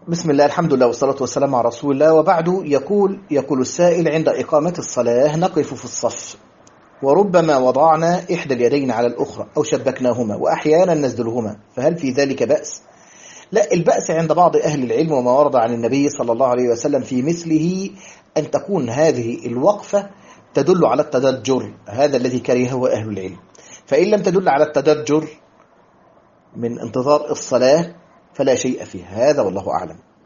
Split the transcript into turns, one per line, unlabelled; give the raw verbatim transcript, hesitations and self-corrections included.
بسم الله، الحمد لله والصلاة والسلام على رسول الله، وبعد. يقول يقول السائل: عند إقامة الصلاة نقف في الصف، وربما وضعنا إحدى اليدين على الأخرى أو شبكناهما، وأحيانا نسدلهما، فهل في ذلك بأس؟ لا، البأس عند بعض أهل العلم وما ورد عن النبي صلى الله عليه وسلم في مثله أن تكون هذه الوقفة تدل على التدجر، هذا الذي كرهه أهل العلم. فإن لم تدل على التدجر من انتظار الصلاة فلا شيء فيها، هذا والله أعلم.